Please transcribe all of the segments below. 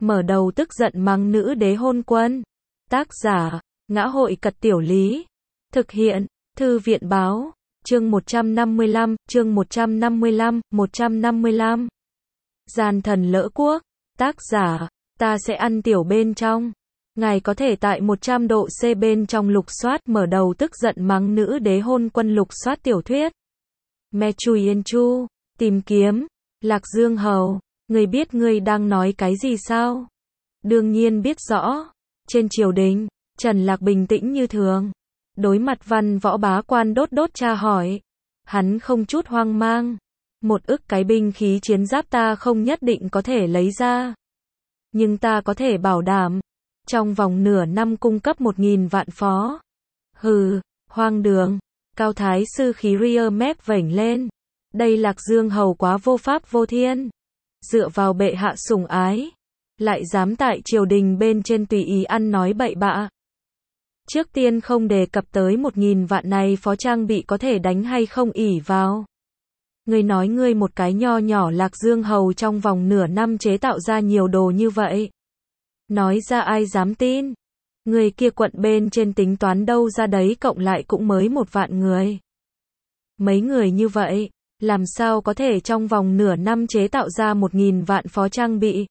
mở đầu tức giận mắng nữ đế hôn quân. Tác giả, Ngã hội Cật Tiểu Lý. Thực hiện, Thư viện Báo. Chương 155, chương 155. Gian thần lỡ quốc. Tác giả, ta sẽ ăn tiểu bên trong. Ngài có thể tại 100 độ C bên trong lục soát mở đầu tức giận mắng nữ đế hôn quân lục soát tiểu thuyết. Me Chui Yên Chu, tìm kiếm, Lạc Dương Hầu, người biết ngươi đang nói cái gì sao? Đương nhiên biết rõ. Trên triều đình, Trần Lạc bình tĩnh như thường. Đối mặt văn võ bá quan đốt tra hỏi. Hắn không chút hoang mang. 1 ức cái binh khí chiến giáp ta không nhất định có thể lấy ra. Nhưng ta có thể bảo đảm. Trong vòng nửa năm cung cấp 1.000 vạn phó. Hừ, hoang đường. Cao Thái sư khí ria mép vểnh lên. Đây Lạc Dương Hầu quá vô pháp vô thiên. Dựa vào bệ hạ sủng ái. Lại dám tại triều đình bên trên tùy ý ăn nói bậy bạ. Trước tiên không đề cập tới 1.000 vạn này phó trang bị có thể đánh hay không ỷ vào. Ngươi nói ngươi một cái nho nhỏ Lạc Dương Hầu trong vòng nửa năm chế tạo ra nhiều đồ như vậy. Nói ra ai dám tin. Người kia quận bên trên tính toán đâu ra đấy cộng lại cũng mới 1 vạn người. Mấy người như vậy, làm sao có thể trong vòng nửa năm chế tạo ra 1.000 vạn phó trang bị.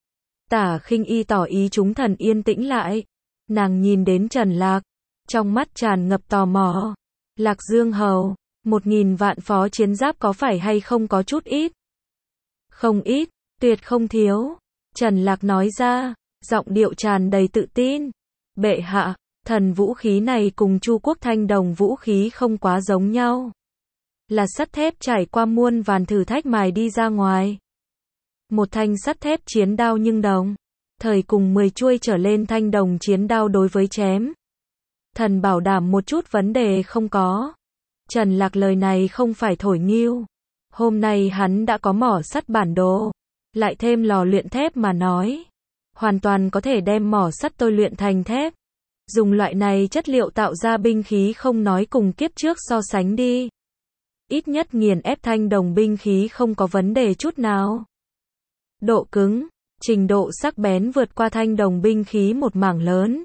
Tả Khinh Y tỏ ý chúng thần yên tĩnh lại. Nàng nhìn đến Trần Lạc, trong mắt tràn ngập tò mò. Lạc Dương Hầu, 1.000 vạn phó chiến giáp có phải hay không có chút ít? Không ít, tuyệt không thiếu. Trần Lạc nói ra, giọng điệu tràn đầy tự tin. Bệ hạ, thần vũ khí này cùng Chu Quốc Thanh Đồng vũ khí không quá giống nhau. Là sắt thép trải qua muôn vàn thử thách mài đi ra ngoài. Một thanh sắt thép chiến đao nhưng đồng. Thời cùng 10 chuôi trở lên thanh đồng chiến đao đối với chém. Thần bảo đảm một chút vấn đề không có. Trần Lạc lời này không phải thổi nghiêu. Hôm nay hắn đã có mỏ sắt bản đồ. Lại thêm lò luyện thép mà nói. Hoàn toàn có thể đem mỏ sắt tôi luyện thành thép. Dùng loại này chất liệu tạo ra binh khí không nói cùng kiếp trước so sánh đi. Ít nhất nghiền ép thanh đồng binh khí không có vấn đề chút nào. Độ cứng, trình độ sắc bén vượt qua thanh đồng binh khí một mảng lớn.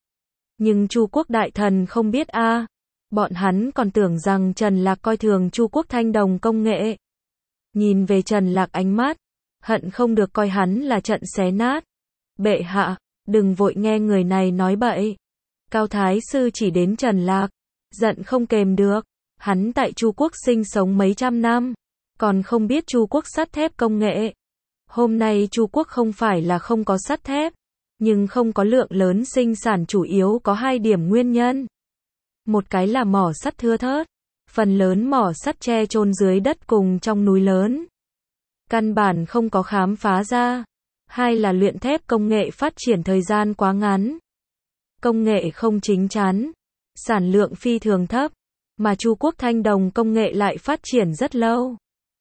Nhưng Chu Quốc đại thần không biết a, bọn hắn còn tưởng rằng Trần Lạc coi thường Chu Quốc thanh đồng công nghệ. Nhìn về Trần Lạc ánh mắt, hận không được coi hắn là trận xé nát. Bệ hạ, đừng vội nghe người này nói bậy. Cao Thái sư chỉ đến Trần Lạc, giận không kềm được. Hắn tại Chu Quốc sinh sống mấy trăm năm, còn không biết Chu Quốc sắt thép công nghệ. Hôm nay Chu Quốc không phải là không có sắt thép, nhưng không có lượng lớn sinh sản chủ yếu có 2 điểm nguyên nhân. Một cái là mỏ sắt thưa thớt, phần lớn mỏ sắt che chôn dưới đất cùng trong núi lớn. Căn bản không có khám phá ra. 2 là luyện thép công nghệ phát triển thời gian quá ngắn. Công nghệ không chính chắn, sản lượng phi thường thấp, mà Chu Quốc thanh đồng công nghệ lại phát triển rất lâu.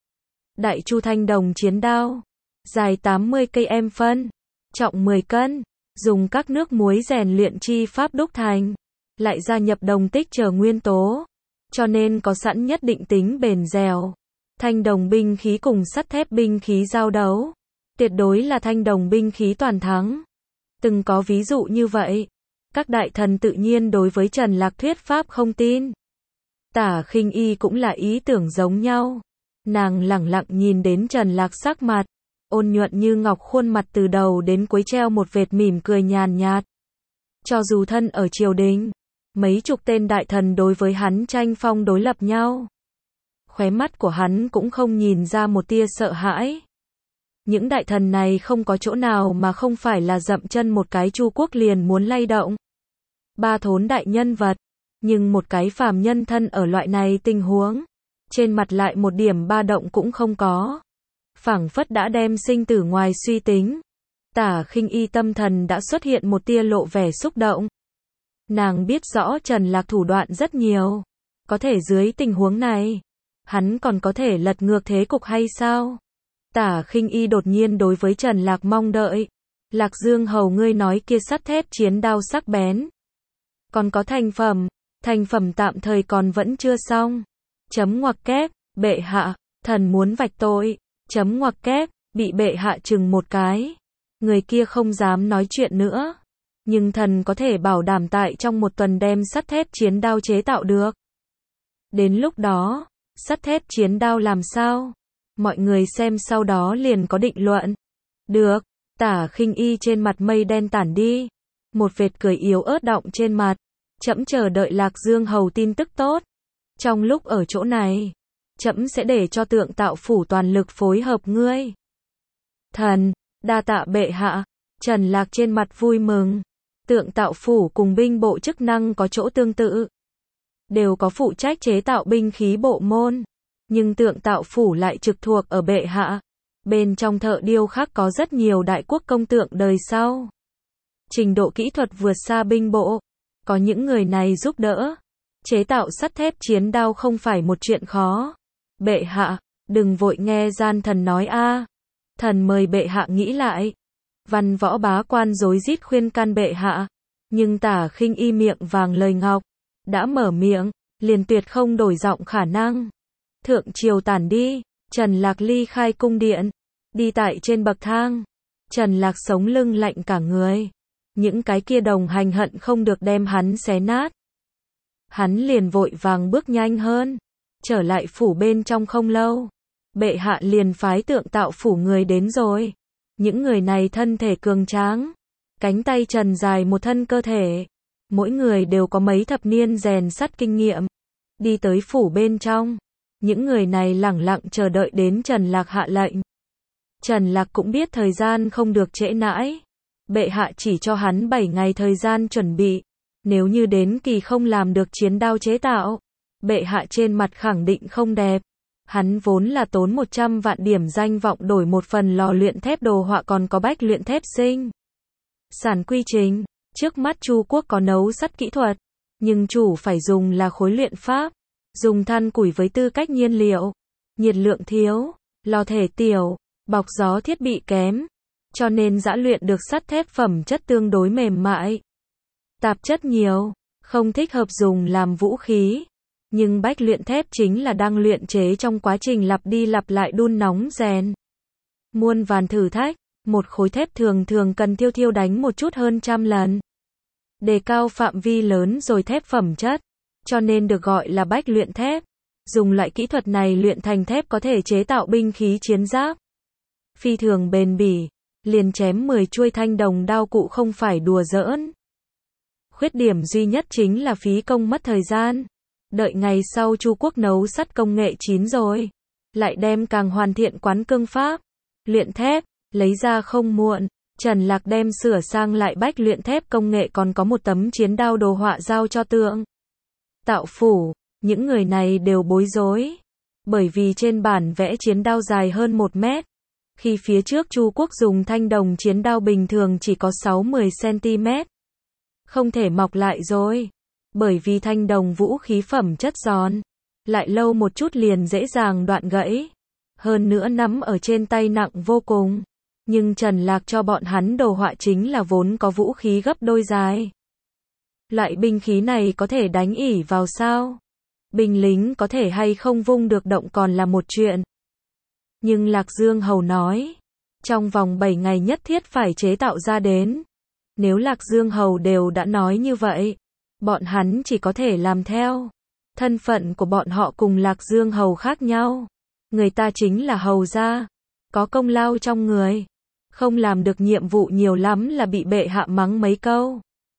Đại Chu thanh đồng chiến đao, dài 80 km phân, trọng 10 cân, dùng các nước muối rèn luyện chi pháp đúc thành, lại gia nhập đồng tích chờ nguyên tố, cho nên có sẵn nhất định tính bền dẻo. Thanh đồng binh khí cùng sắt thép binh khí giao đấu, tuyệt đối là thanh đồng binh khí toàn thắng. Từng có ví dụ như vậy, các đại thần tự nhiên đối với Trần Lạc thuyết pháp không tin. Tả Khinh Y cũng là ý tưởng giống nhau. Nàng lẳng lặng nhìn đến Trần Lạc sắc mặt, ôn nhuận như ngọc khuôn mặt từ đầu đến cuối treo một vệt mỉm cười nhàn nhạt. Cho dù thân ở triều đình, mấy chục tên đại thần đối với hắn tranh phong đối lập nhau. Khóe mắt của hắn cũng không nhìn ra một tia sợ hãi. Những đại thần này không có chỗ nào mà không phải là dậm chân một cái Chu Quốc liền muốn lay động. 3 thốn đại nhân vật, nhưng một cái phàm nhân thân ở loại này tình huống, trên mặt lại một điểm ba động cũng không có. Phảng phất đã đem sinh tử ngoài suy tính. Tả Khinh Y tâm thần đã xuất hiện một tia lộ vẻ xúc động. Nàng biết rõ Trần Lạc thủ đoạn rất nhiều. Có thể dưới tình huống này, hắn còn có thể lật ngược thế cục hay sao? Tả Khinh Y đột nhiên đối với Trần Lạc mong đợi. Lạc Dương Hầu ngươi nói kia sắt thép chiến đao sắc bén. Còn có thành phẩm tạm thời còn vẫn chưa xong. Chấm ngoặc kép, bệ hạ, thần muốn vạch tội. Chấm ngoặc kép, bị bệ hạ chừng một cái. người kia không dám nói chuyện nữa. Nhưng thần có thể bảo đảm tại trong một tuần đem sắt thép chiến đao chế tạo được. Đến lúc đó, sắt thép chiến đao làm sao? Mọi người xem sau đó liền có định luận. Được, Tả Khinh Y trên mặt mây đen tản đi. Một vệt cười yếu ớt đọng trên mặt. Trẫm chờ đợi Lạc Dương hầu tin tức tốt. Trong lúc ở chỗ này, trẫm sẽ để cho Tượng Tạo phủ toàn lực phối hợp ngươi. Thần, đa tạ bệ hạ. Trần Lạc trên mặt vui mừng. Tượng Tạo phủ cùng binh bộ chức năng có chỗ tương tự. Đều có phụ trách chế tạo binh khí bộ môn. Nhưng Tượng Tạo phủ lại trực thuộc ở bệ hạ. Bên trong thợ điêu khắc có rất nhiều đại quốc công tượng đời sau. Trình độ kỹ thuật vượt xa binh bộ. Có những người này giúp đỡ. Chế tạo sắt thép chiến đao không phải một chuyện khó. Bệ hạ, đừng vội nghe gian thần nói a. Thần mời bệ hạ nghĩ lại. Văn võ bá quan rối rít khuyên can bệ hạ. Nhưng Tả Khinh Y miệng vàng lời ngọc. Đã mở miệng, liền tuyệt không đổi giọng khả năng. Thượng triều tản đi, Trần Lạc ly khai cung điện. Đi tại trên bậc thang. Trần Lạc sống lưng lạnh cả người. Những cái kia đồng hành hận không được đem hắn xé nát. Hắn liền vội vàng bước nhanh hơn. Trở lại phủ bên trong không lâu. Bệ hạ liền phái Tượng Tạo phủ người đến rồi. Những người này thân thể cường tráng. Cánh tay trần dài một thân cơ thể. Mỗi người đều có mấy thập niên rèn sắt kinh nghiệm. Đi tới phủ bên trong. Những người này lẳng lặng chờ đợi đến Trần Lạc hạ lệnh. Trần Lạc cũng biết thời gian không được trễ nãi. Bệ hạ chỉ cho hắn 7 ngày thời gian chuẩn bị. Nếu như đến kỳ không làm được chiến đao chế tạo, bệ hạ trên mặt khẳng định không đẹp. Hắn vốn là tốn 100 vạn điểm danh vọng đổi một phần lò luyện thép đồ họa còn có bách luyện thép sinh sản quy trình. Trước mắt Chu quốc có nấu sắt kỹ thuật, nhưng chủ phải dùng là khối luyện pháp. Dùng than củi với tư cách nhiên liệu. Nhiệt lượng thiếu, lò thể tiểu, bọc gió thiết bị kém. Cho nên giã luyện được sắt thép phẩm chất tương đối mềm mại. Tạp chất nhiều, không thích hợp dùng làm vũ khí. Nhưng bách luyện thép chính là đang luyện chế trong quá trình lặp đi lặp lại đun nóng rèn. Muôn vàn thử thách, một khối thép thường thường cần thiêu đánh một chút hơn 100 lần. Đề cao phạm vi lớn rồi thép phẩm chất, cho nên được gọi là bách luyện thép. Dùng loại kỹ thuật này luyện thành thép có thể chế tạo binh khí chiến giáp. Phi thường bền bỉ, liền chém 10 chuôi thanh đồng đao cụ không phải đùa giỡn. Khuyết điểm duy nhất chính là phí công mất thời gian. Đợi ngày sau Chu quốc nấu sắt công nghệ chín rồi, lại đem càng hoàn thiện quán cương pháp, luyện thép, lấy ra không muộn. Trần Lạc đem sửa sang lại bách luyện thép công nghệ còn có một tấm chiến đao đồ họa giao cho Tượng Tạo phủ. Những người này đều bối rối. Bởi vì trên bản vẽ chiến đao dài hơn 1 mét. Khi phía trước Chu quốc dùng thanh đồng chiến đao bình thường chỉ có 6-10 cm. Không thể mọc lại rồi. Bởi vì thanh đồng vũ khí phẩm chất giòn. Lại lâu một chút liền dễ dàng đoạn gãy. Hơn nữa nắm ở trên tay nặng vô cùng. Nhưng Trần Lạc cho bọn hắn đồ họa chính là vốn có vũ khí gấp đôi dài. Loại binh khí này có thể đánh ỉ vào sao? Binh lính có thể hay không vung được động còn là một chuyện. Nhưng Lạc Dương hầu nói, trong vòng 7 ngày nhất thiết phải chế tạo ra đến. Nếu Lạc Dương hầu đều đã nói như vậy, bọn hắn chỉ có thể làm theo. Thân phận của bọn họ cùng Lạc Dương hầu khác nhau. Người ta chính là hầu gia, có công lao trong người. Không làm được nhiệm vụ nhiều lắm là bị bệ hạ mắng mấy câu.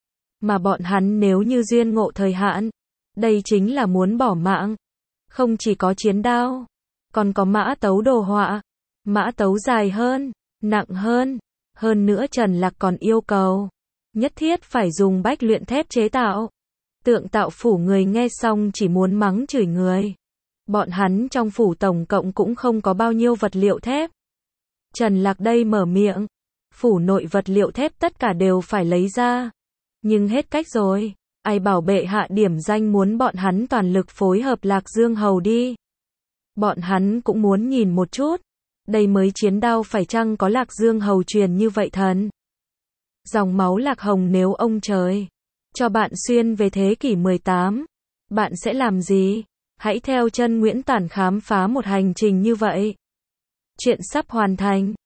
Mà bọn hắn nếu như duyên ngộ thời hạn, đây chính là muốn bỏ mạng. Không chỉ có chiến đao, còn có mã tấu đồ họa. Mã tấu dài hơn, nặng hơn. Hơn nữa Trần Lạc còn yêu cầu nhất thiết phải dùng bách luyện thép chế tạo. Tượng Tạo phủ người nghe xong chỉ muốn mắng chửi người. Bọn hắn trong phủ tổng cộng cũng không có bao nhiêu vật liệu thép. Trần Lạc đây mở miệng, phủ nội vật liệu thép tất cả đều phải lấy ra. Nhưng hết cách rồi, ai bảo bệ hạ điểm danh muốn bọn hắn toàn lực phối hợp Lạc Dương hầu đi. Bọn hắn cũng muốn nhìn một chút, đây mới chiến đao phải chăng có Lạc Dương hầu truyền như vậy thần. Dòng máu Lạc Hồng nếu ông trời cho bạn xuyên về thế kỷ 18, bạn sẽ làm gì? Hãy theo chân Nguyễn Tản khám phá một hành trình như vậy. Chuyện sắp hoàn thành.